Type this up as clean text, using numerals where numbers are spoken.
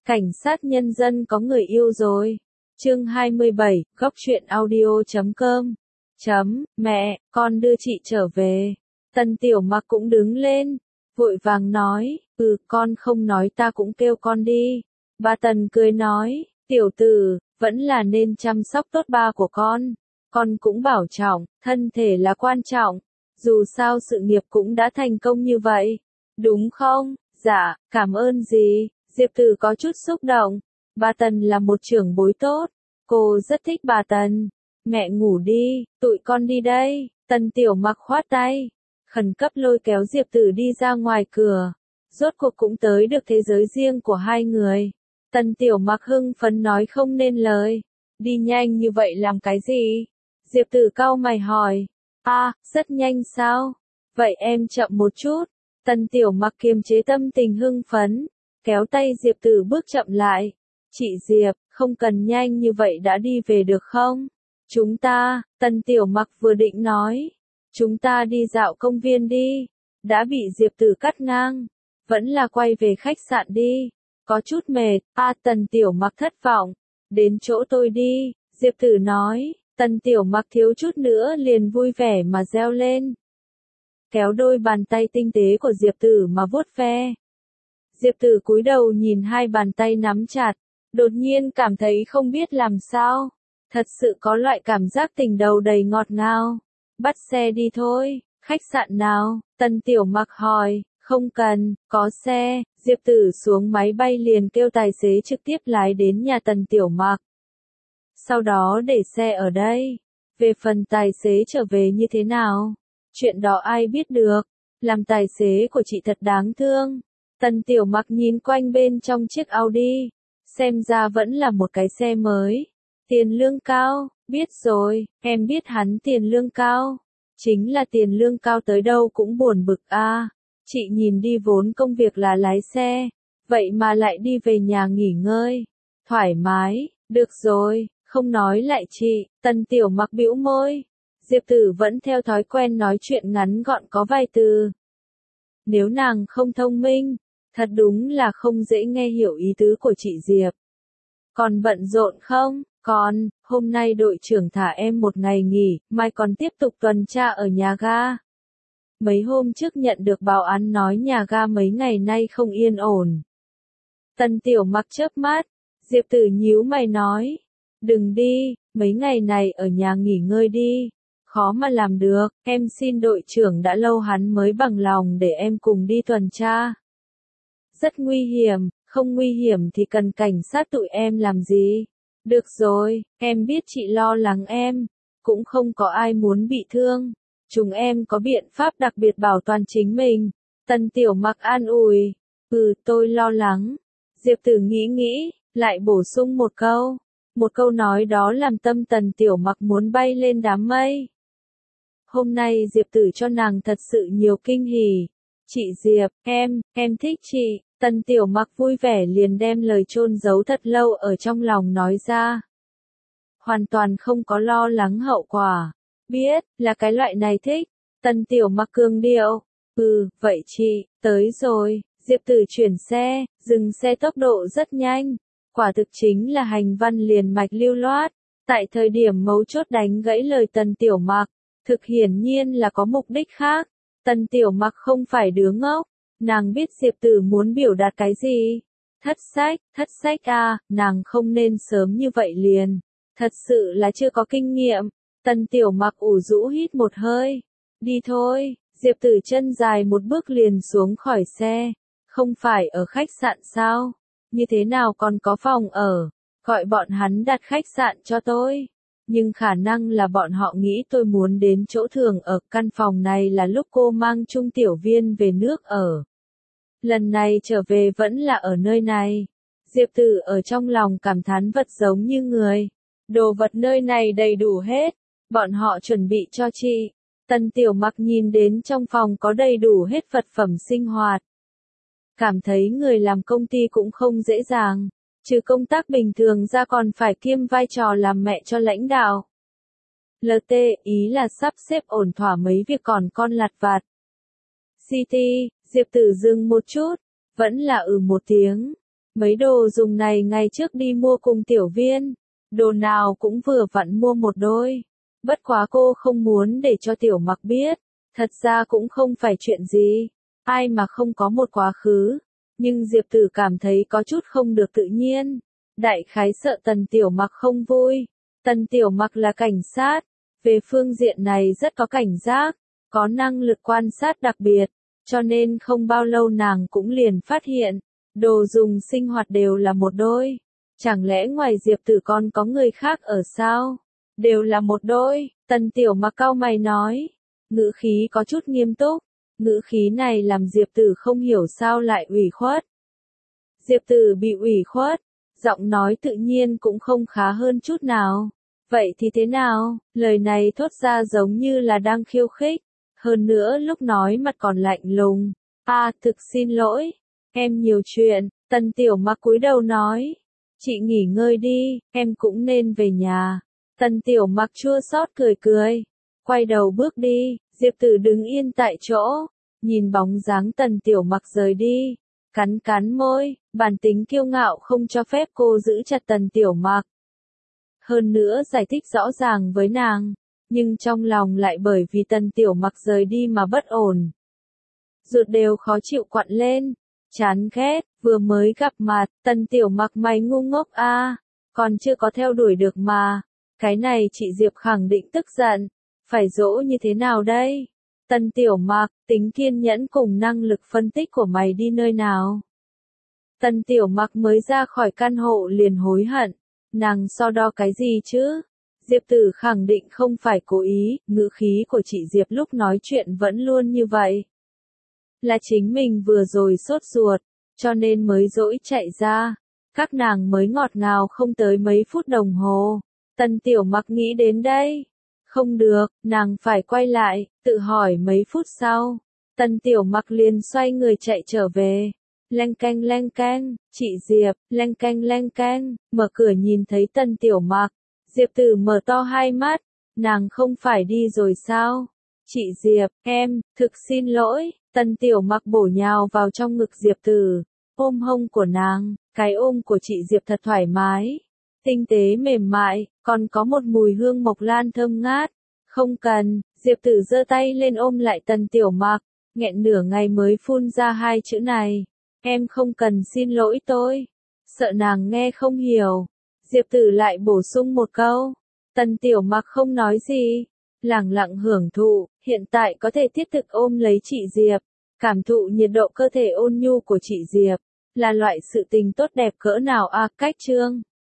Cảnh sát nhân dân có người yêu rồi. Chương 27, góc truyện audio.com. Mẹ, con đưa chị trở về. Tần Tiểu Mặc cũng đứng lên, vội vàng nói, con không nói ta cũng kêu con đi. Bà Tần cười nói, tiểu tử, vẫn là nên chăm sóc tốt ba của con cũng bảo trọng, thân thể là quan trọng, dù sao sự nghiệp cũng đã thành công như vậy, đúng không? Dạ, cảm ơn gì? Diệp Tử có chút xúc động, bà Tần là một trưởng bối tốt, cô rất thích bà Tần. Mẹ ngủ đi, tụi con đi đây. Tần Tiểu Mặc khoát tay, khẩn cấp lôi kéo Diệp Tử đi ra ngoài cửa. Rốt cuộc cũng tới được thế giới riêng của hai người. Tần Tiểu Mặc hưng phấn nói không nên lời. Đi nhanh như vậy làm cái gì? Diệp Tử cau mày hỏi. Rất nhanh sao? Vậy em chậm một chút. Tần Tiểu Mặc kiềm chế tâm tình hưng phấn, kéo tay Diệp Tử bước chậm lại. Chị Diệp, không cần nhanh như vậy đã đi về được không? Chúng ta, Tần Tiểu Mặc vừa định nói, chúng ta đi dạo công viên đi, đã bị Diệp Tử cắt ngang, vẫn là quay về khách sạn đi, có chút mệt. Tần Tiểu Mặc thất vọng, đến chỗ tôi đi, Diệp Tử nói. Tần Tiểu Mặc thiếu chút nữa liền vui vẻ mà reo lên, kéo đôi bàn tay tinh tế của Diệp Tử mà vuốt ve. Diệp Tử cúi đầu nhìn hai bàn tay nắm chặt, đột nhiên cảm thấy không biết làm sao, thật sự có loại cảm giác tình đầu đầy ngọt ngào. Bắt xe đi thôi, khách sạn nào? Tần Tiểu Mặc hỏi. Không cần, có xe. Diệp Tử xuống máy bay liền kêu tài xế trực tiếp lái đến nhà Tần Tiểu Mặc. Sau đó để xe ở đây. Về phần tài xế trở về như thế nào? Chuyện đó ai biết được. Làm tài xế của chị thật đáng thương. Tần Tiểu Mặc nhìn quanh bên trong chiếc Audi. Xem ra vẫn là một cái xe mới. Tiền lương cao, biết rồi, em biết hắn tiền lương cao. Chính là tiền lương cao tới đâu cũng buồn bực a. Chị nhìn đi vốn công việc là lái xe, vậy mà lại đi về nhà nghỉ ngơi. Thoải mái, được rồi, không nói lại chị. Tần Tiểu Mặc bĩu môi. Diệp Tử vẫn theo thói quen nói chuyện ngắn gọn có vài từ. Nếu nàng không thông minh, thật đúng là không dễ nghe hiểu ý tứ của chị Diệp. Còn bận rộn không? Còn, hôm nay đội trưởng thả em một ngày nghỉ, mai còn tiếp tục tuần tra ở nhà ga. Mấy hôm trước nhận được báo án nói nhà ga mấy ngày nay không yên ổn. Tần Tiểu Mặc chớp mắt, Diệp Tử nhíu mày nói. Đừng đi, mấy ngày này ở nhà nghỉ ngơi đi. Khó mà làm được, em xin đội trưởng đã lâu hắn mới bằng lòng để em cùng đi tuần tra. Rất nguy hiểm, không nguy hiểm thì cần cảnh sát tụi em làm gì? Được rồi, em biết chị lo lắng em, cũng không có ai muốn bị thương. Chúng em có biện pháp đặc biệt bảo toàn chính mình. Tần Tiểu Mặc an ủi. Tôi lo lắng. Diệp Tử nghĩ, lại bổ sung một câu. Một câu nói đó làm tâm Tần Tiểu Mặc muốn bay lên đám mây. Hôm nay Diệp Tử cho nàng thật sự nhiều kinh hỉ. Chị Diệp, em thích chị. Tần Tiểu Mặc vui vẻ liền đem lời chôn giấu thật lâu ở trong lòng nói ra. Hoàn toàn không có lo lắng hậu quả. Biết, là cái loại này thích. Tần Tiểu Mặc cường điệu. Vậy chị, tới rồi. Diệp Tử chuyển xe, dừng xe tốc độ rất nhanh. Quả thực chính là hành văn liền mạch lưu loát. Tại thời điểm mấu chốt đánh gãy lời Tần Tiểu Mặc, thực hiển nhiên là có mục đích khác. Tần Tiểu Mặc không phải đứa ngốc. Nàng biết Diệp Tử muốn biểu đạt cái gì. Thất sách nàng không nên sớm như vậy liền. Thật sự là chưa có kinh nghiệm. Tần Tiểu Mặc ủ rũ hít một hơi. Đi thôi, Diệp Tử chân dài một bước liền xuống khỏi xe. Không phải ở khách sạn sao? Như thế nào còn có phòng ở? Gọi bọn hắn đặt khách sạn cho tôi. Nhưng khả năng là bọn họ nghĩ tôi muốn đến chỗ thường ở. Căn phòng này là lúc cô mang Trung Tiểu Viên về nước ở. Lần này trở về vẫn là ở nơi này. Diệp Tử ở trong lòng cảm thán vật giống như người. Đồ vật nơi này đầy đủ hết. Bọn họ chuẩn bị cho chị. Tần Tiểu Mặc nhìn đến trong phòng có đầy đủ hết vật phẩm sinh hoạt. Cảm thấy người làm công ty cũng không dễ dàng. Trừ công tác bình thường ra còn phải kiêm vai trò làm mẹ cho lãnh đạo. LT, ý là sắp xếp ổn thỏa mấy việc còn con lặt vặt. CT, Diệp Tử dừng một chút, vẫn là một tiếng. Mấy đồ dùng này ngày trước đi mua cùng Tiểu Viên, đồ nào cũng vừa vặn mua một đôi. Bất quá cô không muốn để cho Tiểu Mặc biết, thật ra cũng không phải chuyện gì, ai mà không có một quá khứ, nhưng Diệp Tử cảm thấy có chút không được tự nhiên, đại khái sợ Tần Tiểu Mặc không vui. Tần Tiểu Mặc là cảnh sát, về phương diện này rất có cảnh giác, có năng lực quan sát đặc biệt, cho nên không bao lâu nàng cũng liền phát hiện, đồ dùng sinh hoạt đều là một đôi. Chẳng lẽ ngoài Diệp Tử còn có người khác ở sao? Đều là một đôi, Tần Tiểu Mặc cau mày nói, ngữ khí có chút nghiêm túc, ngữ khí này làm Diệp Tử không hiểu sao lại ủy khuất. Diệp Tử bị ủy khuất, giọng nói tự nhiên cũng không khá hơn chút nào. Vậy thì thế nào? Lời này thốt ra giống như là đang khiêu khích, hơn nữa lúc nói mặt còn lạnh lùng. Thực xin lỗi, em nhiều chuyện, Tần Tiểu Mặc cúi đầu nói. Chị nghỉ ngơi đi, em cũng nên về nhà. Tần Tiểu Mặc chua xót cười cười, quay đầu bước đi. Diệp Tử đứng yên tại chỗ, nhìn bóng dáng Tần Tiểu Mặc rời đi, cắn cắn môi, bản tính kiêu ngạo không cho phép cô giữ chặt Tần Tiểu Mặc. Hơn nữa giải thích rõ ràng với nàng, nhưng trong lòng lại bởi vì Tần Tiểu Mặc rời đi mà bất ổn. Ruột đều khó chịu quặn lên, chán ghét, vừa mới gặp mặt, Tần Tiểu Mặc mày ngu ngốc còn chưa có theo đuổi được mà. Cái này chị Diệp khẳng định tức giận, phải dỗ như thế nào đây? Tần Tiểu Mặc, tính kiên nhẫn cùng năng lực phân tích của mày đi nơi nào? Tần Tiểu Mặc mới ra khỏi căn hộ liền hối hận, nàng so đo cái gì chứ? Diệp Tử khẳng định không phải cố ý, ngữ khí của chị Diệp lúc nói chuyện vẫn luôn như vậy. Là chính mình vừa rồi sốt ruột, cho nên mới dỗi chạy ra. Các nàng mới ngọt ngào không tới mấy phút đồng hồ. Tần Tiểu Mặc nghĩ đến đây. Không được, nàng phải quay lại, tự hỏi mấy phút sau. Tần Tiểu Mặc liền xoay người chạy trở về. Leng keng, chị Diệp, leng keng, mở cửa nhìn thấy Tần Tiểu Mặc. Diệp Tử mở to hai mắt, nàng không phải đi rồi sao? Chị Diệp, em, thực xin lỗi. Tần Tiểu Mặc bổ nhào vào trong ngực Diệp Tử, ôm hông của nàng, cái ôm của chị Diệp thật thoải mái, tinh tế mềm mại, còn có một mùi hương mộc lan thơm ngát. Không cần, Diệp Tử giơ tay lên ôm lại Tần Tiểu Mặc, nghẹn nửa ngày mới phun ra hai chữ này, em không cần xin lỗi tôi. Sợ nàng nghe không hiểu, Diệp Tử lại bổ sung một câu. Tần Tiểu Mặc không nói gì, lẳng lặng hưởng thụ, hiện tại có thể thiết thực ôm lấy chị Diệp, cảm thụ nhiệt độ cơ thể ôn nhu của chị Diệp, là loại sự tình tốt đẹp cỡ nào cách chương.